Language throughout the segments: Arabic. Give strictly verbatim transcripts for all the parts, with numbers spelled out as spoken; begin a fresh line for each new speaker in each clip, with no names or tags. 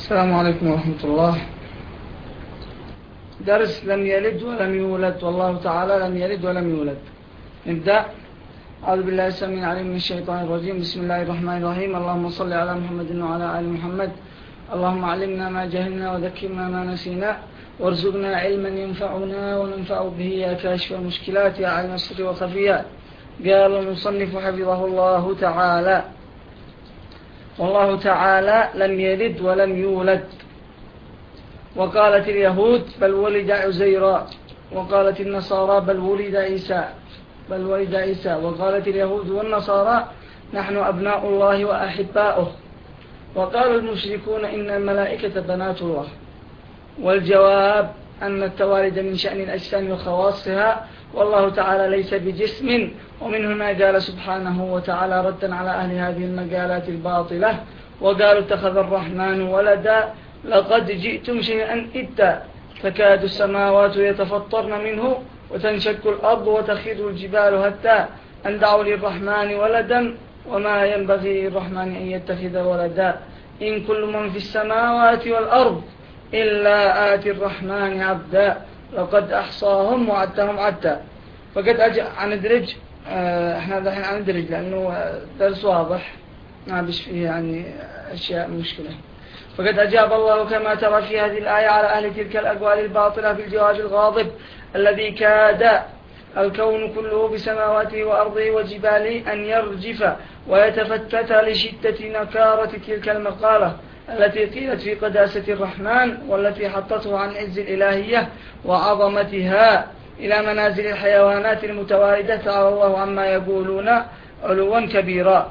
السلام عليكم ورحمة الله. درس لم يلد ولم يولد، والله تعالى لم يلد ولم يولد. نبدأ. أعوذ بالله السميع العليم من الشيطان الرجيم. بسم الله الرحمن الرحيم. اللهم صل على محمد وعلى آل محمد. اللهم علمنا ما جهلنا وذكرنا ما نسينا وارزقنا علما ينفعنا وننفع به يا كاشف المشكلات يا عالم السر وخفيات. قال المصنف حفظه الله تعالى: والله تعالى لم يلد ولم يولد. وقالت اليهود بل ولد عزيرا، وقالت النصارى بل ولد عيسى بل ولد عيسى وقالت اليهود والنصارى نحن أبناء الله وأحباؤه. وقال المشركون إن الملائكة بنات الله. والجواب أن التوالد من شأن الأجسام وخواصها، والله تعالى ليس بجسم. ومن هنا قال سبحانه وتعالى ردا على أهل هذه المقالات الباطلة وقالوا اتخذ الرحمن ولدا لقد جئتم شيئا إدا تكاد السماوات يتفطرن منه وتنشق الأرض وتخر الجبال هدا أن دعوا للرحمن ولدا وما ينبغي للرحمن أن يتخذ ولدا إن كل من في السماوات والأرض إلا آتي الرحمن عبدا لقد أحصاهم وعدهم عدا. فقد أجأ عن الدرج. اه احنا دحين عن الدرج لأنه درس واضح ما بش فيه يعني أشياء مشكلة. فقد أجاب الله كما ترى في هذه الآية على أهل تلك الأقوال الباطلة بالجواب الغاضب الذي كاد الكون كله بسماواته وأرضه وجباله أن يرجف ويتفتت لشدة نكارة تلك المقالة التي قيلت في قداسة الرحمن والتي حطته عن عز الإلهية وعظمتها إلى منازل الحيوانات المتواردة. تعالى الله عما يقولون علوا كبيرا.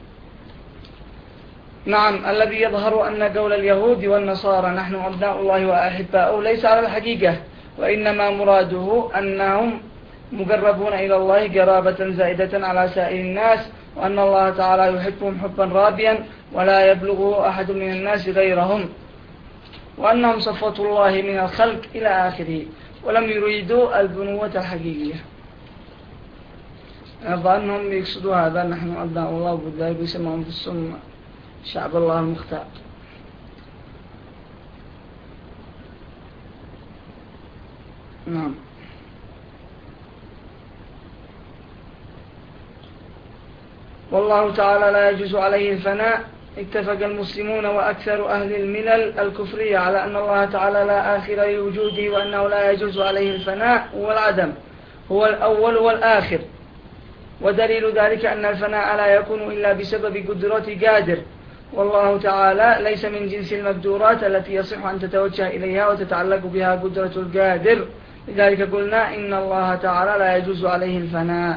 نعم، الذي يظهر أن قول اليهود والنصارى نحن أبناء الله وأحباؤه ليس على الحقيقة، وإنما مراده أنهم مقربون إلى الله قرابة زائدة على سائر الناس، وأن الله تعالى يحبهم حبا رابيا ولا يبلغه أحد من الناس غيرهم، وأنهم صفوة الله من الخلق إلى آخره، ولم يريدوا البنوة الحقيقية. أظنهم يقصدوا هذا نحن أبناء الله، وبالذلك يسمون في السنة شعب الله المختار. نعم. والله تعالى لا يجوز عليه الفناء. اتفق المسلمون وأكثر أهل الملل الكفرية على أن الله تعالى لا آخر لوجوده، وأنه لا يجوز عليه الفناء والعدم، هو الأول والآخر. ودليل ذلك أن الفناء لا يكون إلا بسبب قدرة قادر، والله تعالى ليس من جنس المقدورات التي يصح أن تتوجه إليها وتتعلق بها قدرة القادر. لذلك قلنا إن الله تعالى لا يجوز عليه الفناء.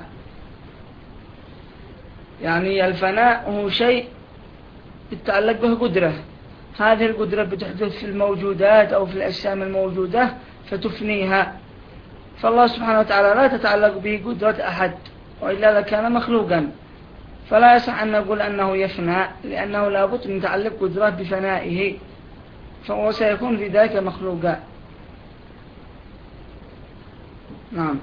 يعني الفناء هو شيء يتعلق به قدرة، هذه القدرة بتحدث في الموجودات أو في الأجسام الموجودة فتفنيها، فالله سبحانه وتعالى لا تتعلق به قدرة أحد، وإلا لكان مخلوقا، فلا يصح أن نقول أنه يفنى، لأنه لابد من تعلق قدرة بفنائه، فهو سيكون في ذلك مخلوقا. نعم.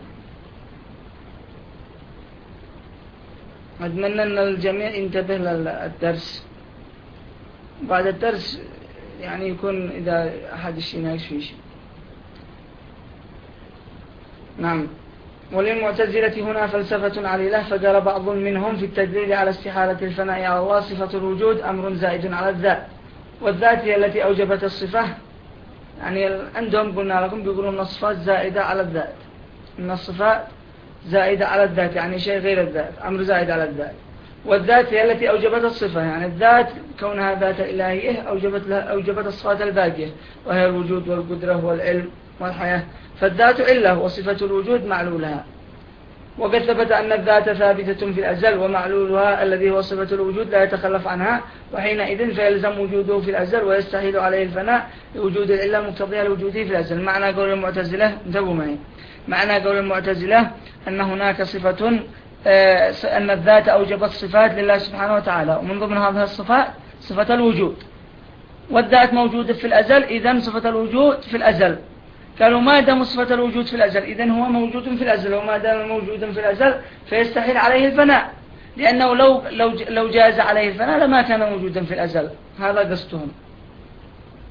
أتمنى أن الجميع ينتبه للدرس. بعد الدرس يعني يكون إذا أحد الشيء يكفي شيء. نعم. وللمعتزلة هنا فلسفة عليلة، فقال بعض منهم في التدليل على استحالة الفناء على الله صفة الوجود أمر زائد على الذات، والذات هي التي أوجبت الصفة. يعني عندهم قلنا لكم بيقولون الصفات زائدة على الذات، إن الصفات زائدة على الذات يعني شيء غير الذات، أمر زائد على الذات. والذات هي التي أوجبت الصفة، يعني الذات كونها ذات إلهية أوجبت, لها أوجبت الصفات الباقية، وهي الوجود والقدرة والعلم والحياة. فالذات علة وصفة الوجود معلولها. وقد ثبت أن الذات ثابتة في الأزل، ومعلولها الذي هو صفة الوجود لا يتخلف عنها، وحينئذ فيلزم وجوده في الأزل ويستحيل عليه الفناء لوجود العلة مقتضية لوجوده في الأزل. معنى قول المعتزلة انتبهوا معي، معنى قول المعتزلة أن هناك صفة أن الذات أوجبت صفات لله سبحانه وتعالى، ومن ضمن هذه الصفات صفة الوجود، والذات موجودة في الأزل، إذن صفة الوجود في الأزل. قالوا ما دام صفة الوجود في الأزل إذن هو موجود في الأزل، وما دام موجودا في الأزل فيستحيل عليه الفناء، لأنه لو, لو, لو جاز عليه الفناء لما كان موجودا في الأزل. هذا قصدهم.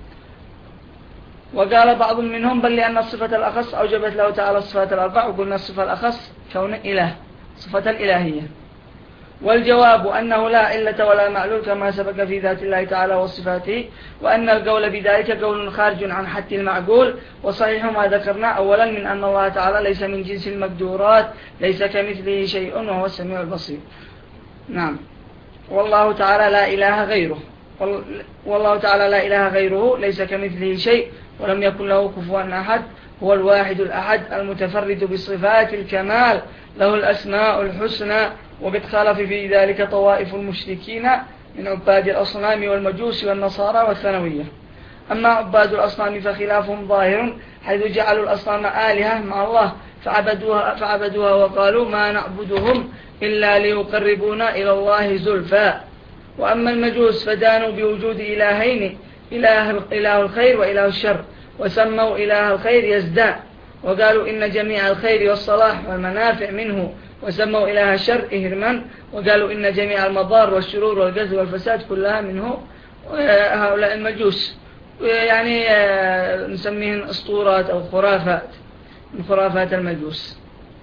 وقال بعض منهم بل لأن الصفة الأخص أوجبت له تعالى الصفات الأربع، وقلنا الصفة الأخص كون إله، صفة الإلهية. والجواب أنه لا علة ولا معلول كما سبق في ذات الله تعالى وصفاته، وأن القول بذلك قول خارج عن حد المعقول. وصحيح ما ذكرنا أولا من أن الله تعالى ليس من جنس المقدورات، ليس كمثله شيء وهو السميع البصير. نعم. والله تعالى لا إله غيره، والله تعالى لا إله غيره، ليس كمثله شيء ولم يكن له كفوا أحد، هو الواحد الأحد المتفرد بصفات الكمال، له الأسماء الحسنى. وقد خالف في ذلك طوائف المشركين من عباد الأصنام والمجوس والنصارى والثانوية. أما عباد الأصنام فخلافهم ظاهر، حيث جعلوا الأصنام آلهة مع الله فعبدوها, فعبدوها وقالوا ما نعبدهم إلا ليقربونا إلى الله زلفى. وأما المجوس فدانوا بوجود إلهين، إله, إله الخير وإله الشر، وسموا إله الخير يزدان، وقالوا إن جميع الخير والصلاح والمنافع منه، وسموا إله الشر إهرمان، وقالوا إن جميع المضار والشرور والغزو والفساد كلها منه. هؤلاء المجوس يعني نسميهم أسطورات أو خرافات من خرافات المجوس.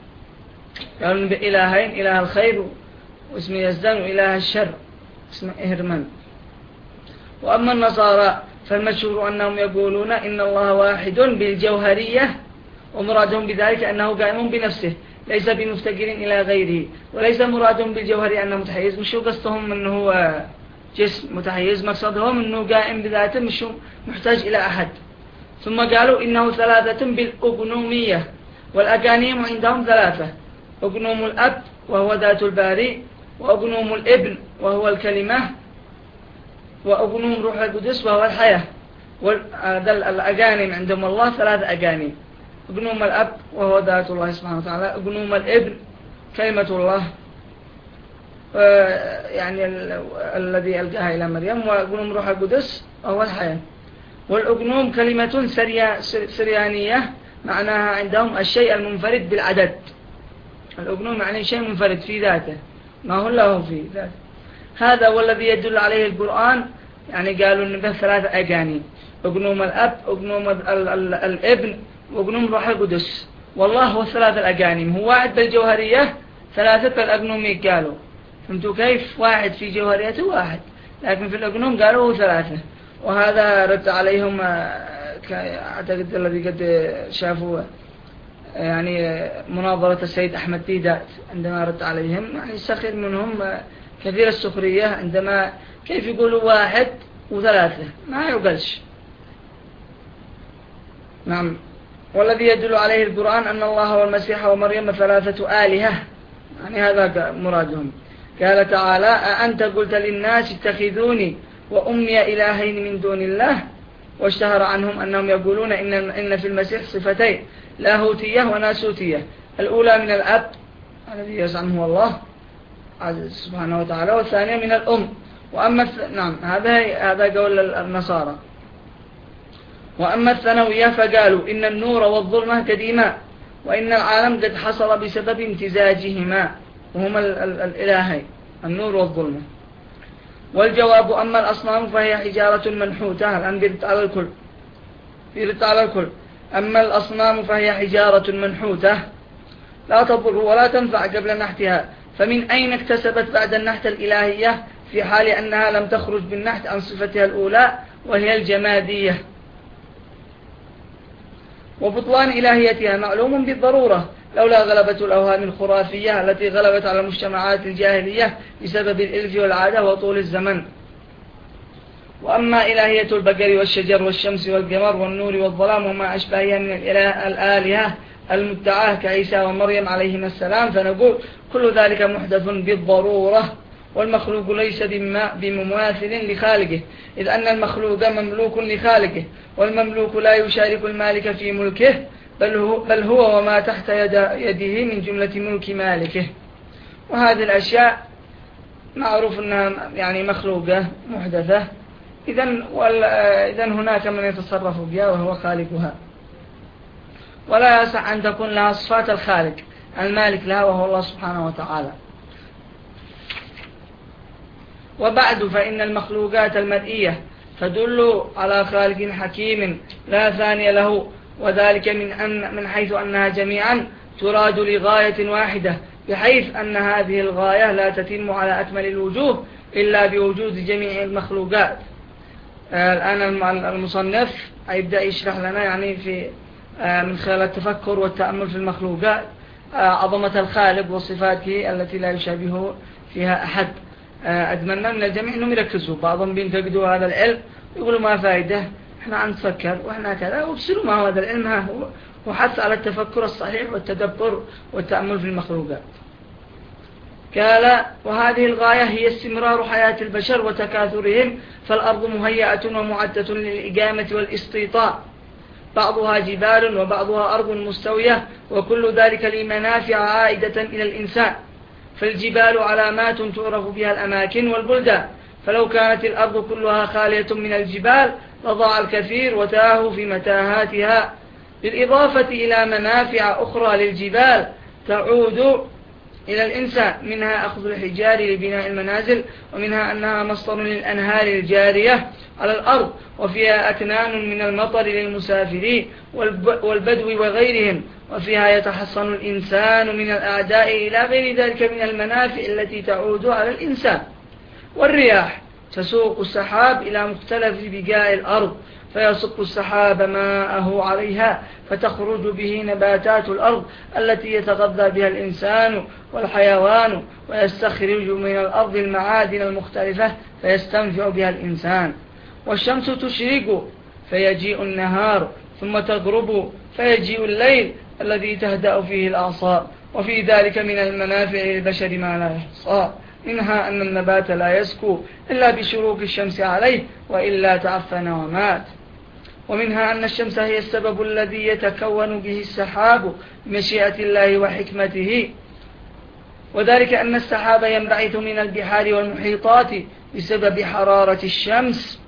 قالوا بإلهين، إله الخير واسمه يزدان، وإله الشر اسمه إهرمان. وأما النصارى فالمشهور أنهم يقولون إن الله واحد بالجوهرية، ومرادهم بذلك أنه قائم بنفسه ليس بمفتقر إلى غيره، وليس مرادهم بالجوهرية أنه متحيز، مش قصدهم أنه جسم متحيز، مقصدهم أنه قائم بذاته مش محتاج إلى أحد. ثم قالوا إنه ثلاثة بالأقنومية، والأقانيم عندهم ثلاثة: أقنوم الأب وهو ذات الباري، وأقنوم الابن وهو الكلمة، وأقنوم روح القدس وهو الحياة. والأقانيم عندهم الله ثلاث أقانيم: أقنوم الأب وهو ذات الله سبحانه وتعالى، أقنوم الابن كلمة الله يعني الذي ألقاها إلى مريم، وأقنوم روح القدس وهو الحياة. والأقنوم كلمة سريانية معناها عندهم الشيء المنفرد بالعدد. الأقنوم يعني شيء منفرد في ذاته، ما هو له في ذاته. هذا والذي يدل عليه القرآن، يعني قالوا إن به ثلاثة أقانيم: أقنوم الأب، أقنوم الابن، وأقنوم روح القدس. والله هو ثلاثة الأقانيم، هو واحد بالجوهرية، ثلاثة الأقنومي قالوا. فهمتوا كيف؟ واحد في جوهريته واحد، لكن في الأقنوم قالوا هو ثلاثة. وهذا رد عليهم أعتقد الذي قد شافوا يعني مناظرة السيد أحمد ديدات، عندما رد عليهم يعني سخر منهم كثير السخرية، عندما كيف يقولوا واحد وثلاثة، ما يقلش. نعم. والذي يدل عليه القرآن أن الله والمسيح ومريم ثلاثة آلهة، يعني هذا مرادهم. قال تعالى: أأنت قلت للناس اتخذوني وأمي إلهين من دون الله. واشتهر عنهم أنهم يقولون إن, إن في المسيح صفتين: لاهوتية وناسوتية. الأولى من الأب الذي يزعمه الله سبحانه وتعالى، والثانية من الأم. وأما نعم هذا هذا قول النصارى. وأما الثانوية فقالوا إن النور والظلمة قديما، وإن العالم قد حصل بسبب امتزاجهما، وهما الإلهين النور والظلمة. والجواب: أما الأصنام فهي حجارة منحوتة. الآن بيرد على الكل بيرد على الكل أما الأصنام فهي حجارة منحوتة لا تضر ولا تنفع قبل نحتها، فمن أين اكتسبت بعد النحت الإلهية في حال أنها لم تخرج بالنحت عن صفتها الأولى وهي الجمادية؟ وبطلان إلهيتها معلوم بالضرورة لولا غلبة الأوهام الخرافية التي غلبت على المجتمعات الجاهلية بسبب الإلف والعادة وطول الزمن. وأما إلهية البقر والشجر والشمس والقمر والنور والظلام وما أشبهها من الإله الآلهة المدعاة كعيسى ومريم عليهما السلام، فنقول كل ذلك محدث بالضرورة، والمخلوق ليس بمماثل لخالقه، إذ أن المخلوق مملوك لخالقه، والمملوك لا يشارك المالك في ملكه، بل هو, بل هو وما تحت يد يده من جملة ملك مالكه. وهذه الأشياء معروف أنها يعني مخلوقة محدثة، إذن, إذن هناك من يتصرف بها وهو خالقها، ولا يصح أن تكون لها صفات الخالق المالك لها وهو الله سبحانه وتعالى. وبعد فإن المخلوقات المرئية تدل على خالق حكيم لا ثاني له، وذلك من أن من حيث أنها جميعا تراد لغاية واحدة، بحيث أن هذه الغاية لا تتم على أكمل الوجوه إلا بوجود جميع المخلوقات. الآن المصنف يبدأ يشرح لنا يعني في من خلال التفكر والتأمل في المخلوقات عظمة الخالق وصفاته التي لا يشابه فيها أحد. أتمنى من الجميع أنهم يركزوا، بعضهم بينتقدوا هذا العلم يقولوا ما فائدة، احنا عم نتفكر واحنا كذا، وبصيروا ما هو هذا العلم ها هو وحث على التفكر الصحيح والتدبر والتأمل في المخلوقات. قال: وهذه الغاية هي استمرار حياة البشر وتكاثرهم، فالأرض مهيئة ومعدة للإقامة والاستيطاء، بعضها جبال وبعضها أرض مستوية، وكل ذلك لمنافع عائدة إلى الإنسان. فالجبال علامات تعرف بها الأماكن والبلدان، فلو كانت الأرض كلها خالية من الجبال لضاع الكثير وتاهوا في متاهاتها، بالإضافة إلى منافع أخرى للجبال تعود إلى الإنسان، منها أخذ الحجار لبناء المنازل، ومنها أنها مصدر للأنهار الجارية على الأرض، وفيها أكنان من المطر للمسافرين والبدو وغيرهم، وفيها يتحصن الإنسان من الأعداء إلى غير ذلك من المنافع التي تعود على الإنسان. والرياح تسوق السحاب إلى مختلف بقاع الأرض، فيصب السحاب ماءه عليها، فتخرج به نباتات الأرض التي يتغذى بها الإنسان والحيوان، ويستخرج من الأرض المعادن المختلفة فيستنفع بها الإنسان. والشمس تشرق فيجيء النهار، ثم تغرب فيجيء الليل الذي تهدأ فيه الأعصاب، وفي ذلك من المنافع للبشر ما لا يحصى، منها أن النبات لا يسكو إلا بشروق الشمس عليه، وإلا تعفن ومات. ومنها أن الشمس هي السبب الذي يتكون به السحاب بمشيئة الله وحكمته، وذلك أن السحاب ينبعث من البحار والمحيطات بسبب حرارة الشمس،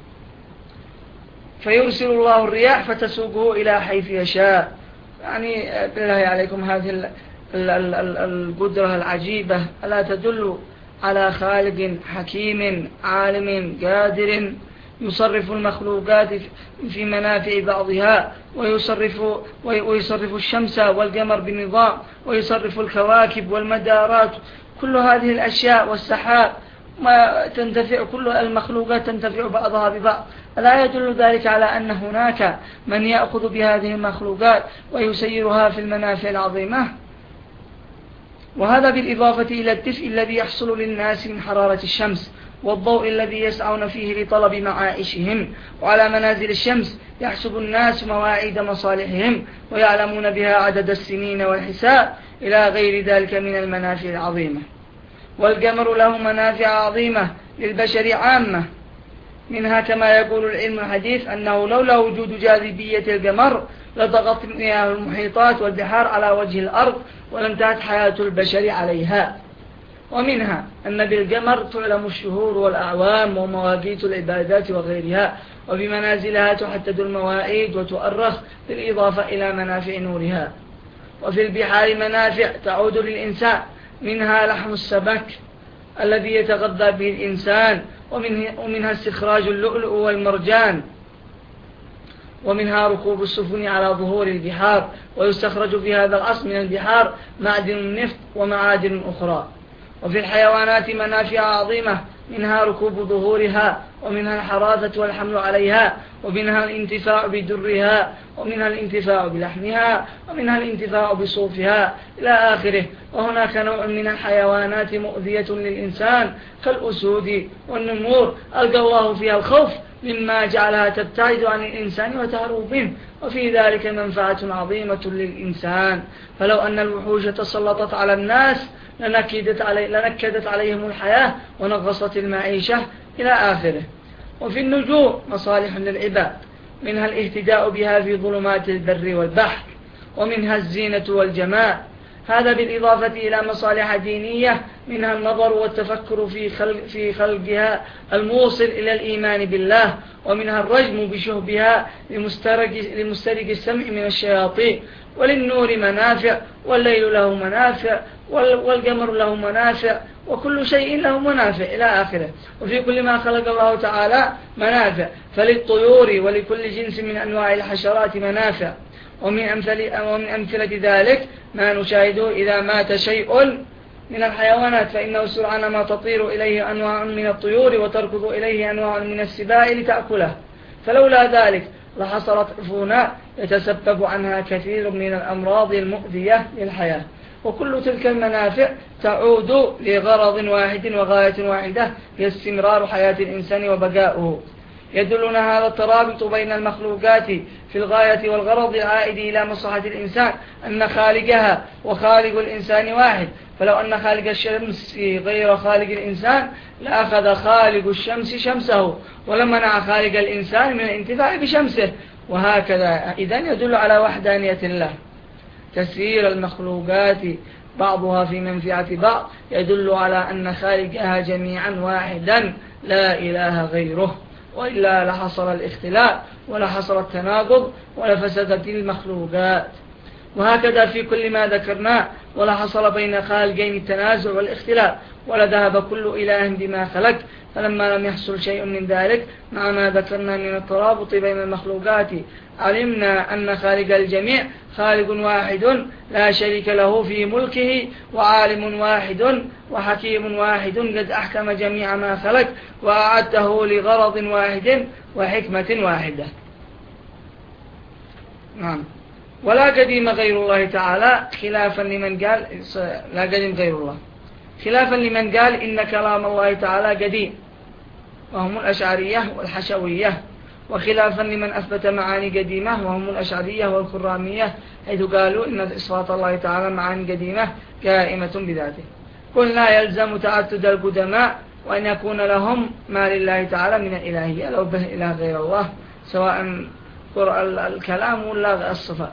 فيرسل الله الرياح فتسوقه إلى حيث يشاء. يعني بالله عليكم هذه القدرة العجيبة ألا تدل على خالق حكيم عالم قادر يصرف المخلوقات في منافع بعضها، ويصرف, ويصرف الشمس والقمر بنظام، ويصرف الكواكب والمدارات، كل هذه الأشياء والسحاب ما تنتفع، كل المخلوقات تنتفع بعضها ببعض. ألا يدل ذلك على أن هناك من يأخذ بهذه المخلوقات ويسيرها في المنافع العظيمة؟ وهذا بالإضافة إلى الدفء الذي يحصل للناس من حرارة الشمس، والضوء الذي يسعون فيه لطلب معائشهم. وعلى منازل الشمس يحسب الناس مواعيد مصالحهم، ويعلمون بها عدد السنين والحساب، إلى غير ذلك من المنافع العظيمة. والقمر له منافع عظيمة للبشر عامة، منها كما يقول العلم الحديث أنه لولا وجود جاذبية القمر لضغط مياه المحيطات والبحار على وجه الأرض ولانتهت حياة البشر عليها. ومنها أن بالقمر تعلم الشهور والأعوام ومواقيت العبادات وغيرها، وبمنازلها تحدد المواعيد وتؤرخ، بالإضافة إلى منافع نورها. وفي البحار منافع تعود للإنسان، منها لحم السمك الذي يتغذى به الإنسان، ومنها استخراج اللؤلؤ والمرجان، ومنها ركوب السفن على ظهور البحار، ويستخرج في هذا العصر من البحار معدن النفط ومعادن أخرى. وفي الحيوانات منافع عظيمة، منها ركوب ظهورها، ومنها الحراثة والحمل عليها، ومنها الانتفاع بدرها، ومنها الانتفاع بلحمها، ومنها الانتفاع بصوفها إلى آخره. وهناك نوع من الحيوانات مؤذية للإنسان كالأسود والنمور ألقى الله فيها الخوف مما جعلها تبتعد عن الإنسان وتهرب منه، وفي ذلك منفعة عظيمة للإنسان. فلو أن الوحوش تسلطت على الناس لنكدت, علي لنكدت عليهم الحياة ونغصت المعيشة إلى آخره. وفي النجوم مصالح للعباد، منها الاهتداء بها في ظلمات البر والبحر، ومنها الزينة والجمال، هذا بالإضافة إلى مصالح دينية، منها النظر والتفكر في, خلق في خلقها الموصل إلى الإيمان بالله، ومنها الرجم بشهبها لمسترق السمع من الشياطين. وللنور منافع، والليل له منافع، والقمر له منافع، وكل شيء له منافع إلى آخره. وفي كل ما خلق الله تعالى منافع، فللطيور ولكل جنس من أنواع الحشرات منافع. ومن أمثلة, ومن أمثلة ذلك ما نشاهده إذا مات شيء من الحيوانات فإنه سرعان ما تطير إليه أنواع من الطيور وتركض إليه أنواع من السباع لتأكله، فلولا ذلك لحصلت عفونا يتسبب عنها كثير من الأمراض المؤذية للحياة. وكل تلك المنافع تعود لغرض واحد وغاية واحدة هي استمرار حياة الإنسان وبقاؤه. يدلنا هذا الترابط بين المخلوقات في الغاية والغرض العائد إلى مصلحة الإنسان أن خالقها وخالق الإنسان واحد، فلو أن خالق الشمس غير خالق الإنسان لأخذ خالق الشمس شمسه ولمنع خالق الإنسان من الانتفاع بشمسه، وهكذا. إذن يدل على وحدانية الله. تسيير المخلوقات بعضها في منفعة بعض يدل على أن خالقها جميعا واحدا لا إله غيره، وإلا لحصل الاختلاف ولحصل التناقض ولفسدت المخلوقات. وهكذا في كل ما ذكرناه ولحصل بين خالقين التنازع والاختلاف ولذهب كل إله بما خلق. فلما لم يحصل شيء من ذلك مع ما ذكرنا من الترابط بين المخلوقات علمنا أن خالق الجميع خالق واحد لا شريك له في ملكه، وعالم واحد وحكيم واحد قد أحكم جميع ما خلق وأعده لغرض واحد وحكمة واحدة. نعم. ولا قديم غير الله تعالى، خلافا لمن قال لا قديم غير الله، خلافا لمن قال إن كلام الله تعالى قديم وهم الأشعرية والحشوية، وخلافا لمن أثبت معاني قديمة وهم الأشعرية والكرامية، حيث قالوا إن إصفات الله تعالى معاني قديمة قائمة بذاته. قلنا يلزم تعدد القدماء وأن يكون لهم ما لله تعالى من الإلهية لو به إله غير الله، سواء الكلام ولا الصفات،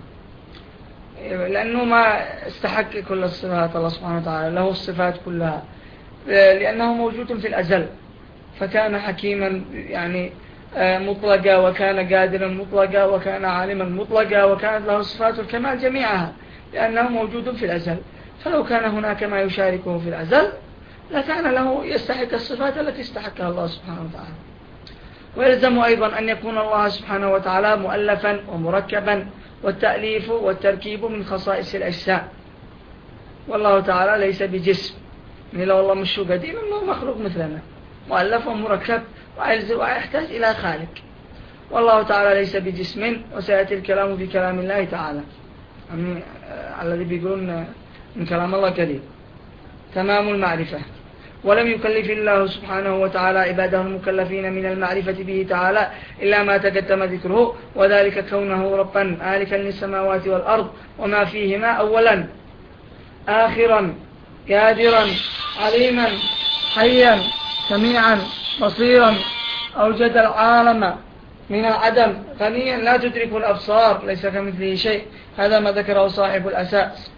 لأنه ما استحق كل الصفات الله سبحانه وتعالى، له الصفات كلها لأنه موجود في الأزل، فكان حكيما يعني مطلقة، وكان قادرا مطلقا، وكان عالما مطلقا، وكانت له صفات الكمال جميعها لأنه موجود في الأزل. فلو كان هناك ما يشاركه في الأزل لكان له يستحق الصفات التي استحقها الله سبحانه وتعالى. ويلزم أيضا أن يكون الله سبحانه وتعالى مؤلفا ومركبا، والتأليف والتركيب من خصائص الأجسام، والله تعالى ليس بجسم، يعني لو الله مش قديم إنه مخلوق مثلنا مؤلف ومركب ويحتاج إلى خالق. والله تعالى ليس بجسم، وسيأتي الكلام بكلام الله تعالى يعني الذي بيقولون من كلام الله قديم. تمام المعرفة. ولم يكلف الله سبحانه وتعالى عباده المكلفين من المعرفة به تعالى إلا ما تقدم ذكره، وذلك كونه ربا مالكا للسماوات والأرض وما فيهما أولا آخرا قادرا عليما حيا سميعا بصيرا، أوجد العالم من العدم غنيا لا تدرك الأبصار ليس كمثله شيء. هذا ما ذكره صاحب الأساس.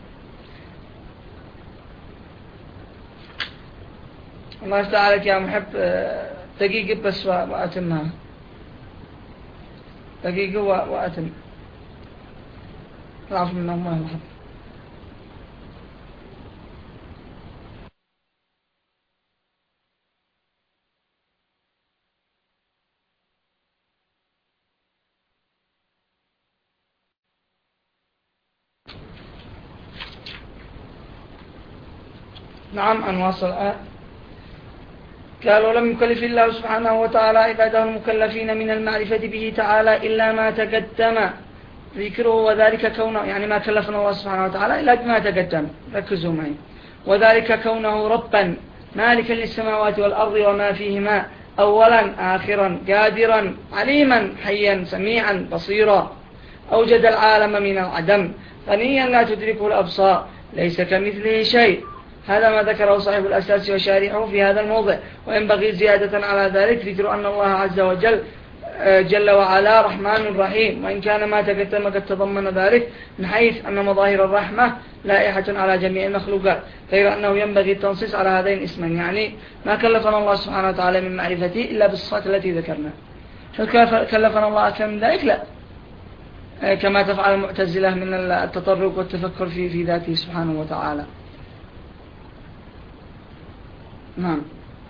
الله تعالى يا محب دقيقة بس وأتمها، دقيقة وأتم العفو من الله محب. نعم أنواصل الآن. قالوا لم يكلف الله سبحانه وتعالى عباده المكلفين من المعرفة به تعالى إلا ما تقدم ذكره، وذلك كونه يعني ما كلفنا الله سبحانه وتعالى إلا بما تقدم، ركزوا معي، وذلك كونه ربا مالكا للسماوات والأرض وما فيهما أولا آخرا قادرا عليما حيا سميعا بصيرا، أوجد العالم من العدم غنيا لا تدركه الأبصار ليس كمثله شيء. هذا ما ذكره صاحب الأساس وشارحه في هذا الموضع. وينبغي زيادة على ذلك ذكر أن الله عز وجل جل وعلا رحمن رحيم، وإن كان ما تقدم قد تضمن ذلك من حيث أن مظاهر الرحمة لائحة على جميع المخلوقات، غير أنه ينبغي التنصيص على هذين الاسمين، يعني ما كلفنا الله سبحانه وتعالى من معرفته إلا بالصفات التي ذكرنا. هل كلفنا الله أكثر من ذلك؟ لا، كما تفعل المعتزلة من التطرق والتفكر في في ذاته سبحانه وتعالى. نعم.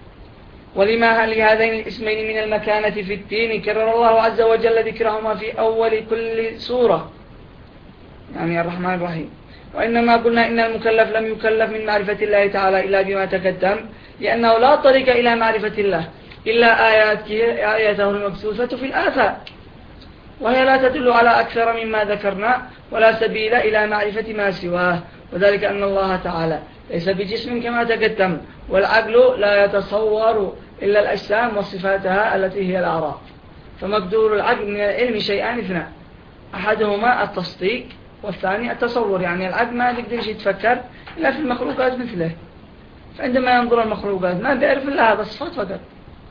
ولما لهذين الاسمين من المكانة في الدين كرر الله عز وجل ذكرهما في أول كل سورة، يعني الرحمن الرحيم. وإنما قلنا إن المكلف لم يكلف من معرفة الله تعالى إلا بما تقدم، لأنه لا طريق إلى معرفة الله إلا آياته المبثوثة في الآفاق، وهي لا تدل على أكثر مما ذكرنا، ولا سبيل إلى معرفة ما سواه، وذلك أن الله تعالى ليس بجسم كما تقدم، والعقل لا يتصور إلا الأجسام وصفاتها التي هي الأعراض. فمقدور العقل من العلم شيئان اثنان، أحدهما التصديق والثاني التصور. يعني العقل ما يقدرش يتفكر إلا في المخلوقات مثله، فعندما ينظر المخلوقات ما بيعرف إلا هذا الصفات فقط.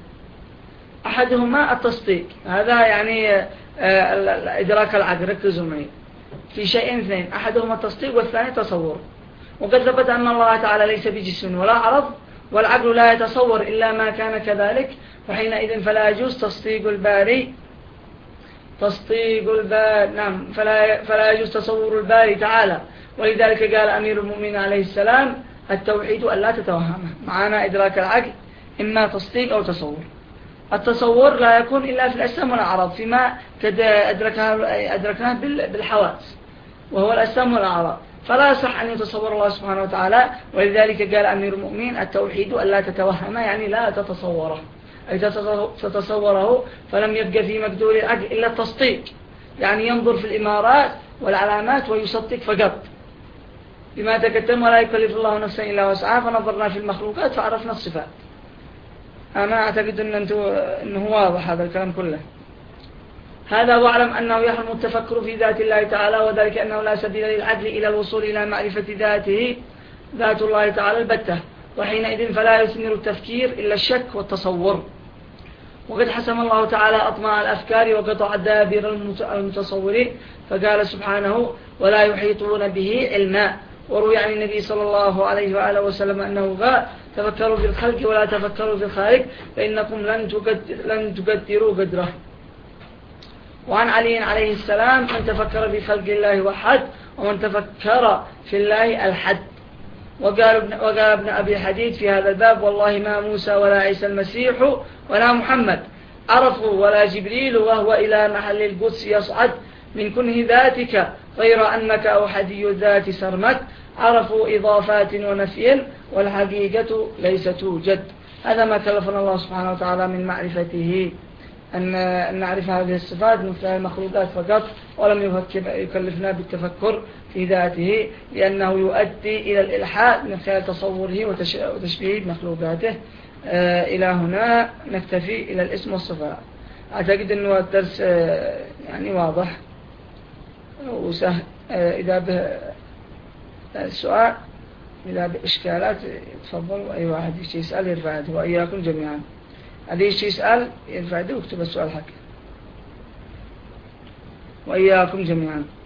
أحدهما التصديق، هذا يعني إدراك العقل. ركزوا معي في شيئين اثنين، أحدهما التصديق والثاني تصور. وقد ثبت أن الله تعالى ليس بجسم ولا عرض، والعقل لا يتصور إلا ما كان كذلك، فحينئذ فلا يجوز تصديق الباري تصديق الباري نعم فلا, فلا يجوز تصور الباري تعالى. ولذلك قال أمير المؤمنين عليه السلام: التوحيد أن لا تتوهمه. معنا إدراك العقل إما تصديق أو تصور. التصور لا يكون إلا في الأجسام والأعراض، فيما أدركناه بالحواس، وهو الأجسام والأعراض، فلا يصح أن يتصور الله سبحانه وتعالى. ولذلك قال أمير المؤمنين: التوحيد أن لا تتوهمه، يعني لا تتصوره، أي تتصوره فلم يبقى في مقدور العقل إلا التصديق، يعني ينظر في الإمارات والعلامات ويصدق فقط بما تقدم. ولا يكلف الله نفسا إلا وسعها، فنظرنا في المخلوقات فعرفنا الصفات. أنا أعتقد أن أنه واضح هذا الكلام كله. هذا واعلم أنه يحرم التفكر في ذات الله تعالى، وذلك أنه لا سبيل للعقل إلى الوصول إلى معرفة ذاته ذات الله تعالى البتة، وحينئذ فلا يثمر التفكير إلا الشك والتصور. وقد حسم الله تعالى أطماع الأفكار وقطع دابر المتصورين، فقال سبحانه: ولا يحيطون به علما. وروي عن النبي صلى الله عليه وآله وسلم أنه قال: تفكروا في الخلق ولا تفكروا في الخالق، فإنكم لن تقدروا قدره. وعن علي عليه السلام: من تفكر في خلق الله وحد، ومن تفكر في الله الحد. وقال ابن, وقال ابن أبي حديد في هذا الباب: والله ما موسى ولا عيسى المسيح ولا محمد عرفوا ولا جبريل وهو إلى محل القدس يصعد من كنه ذاتك، غير أنك أوحدي الذات سرمت، عرفوا إضافات ونفي والحقيقة ليس توجد. هذا ما كلفنا الله سبحانه وتعالى من معرفته، أن نعرف هذه الصفات من خلال المخلوقات فقط، ولم يكلفنا بالتفكر في ذاته، لأنه يؤدي إلى الإلحاد من خلال تصوره وتشبيه مخلوقاته. آه إلى هنا نكتفي إلى الاسم والصفات. أعتقد أنه الدرس آه يعني واضح وسهل. آه إذا به السؤال إذا بإشكالات تفضلوا، أي واحد يسأل يرفع يده، وإياكم جميعا. هذا يسأل يرفع يده ويكتب السؤال حقه، وإياكم جميعا.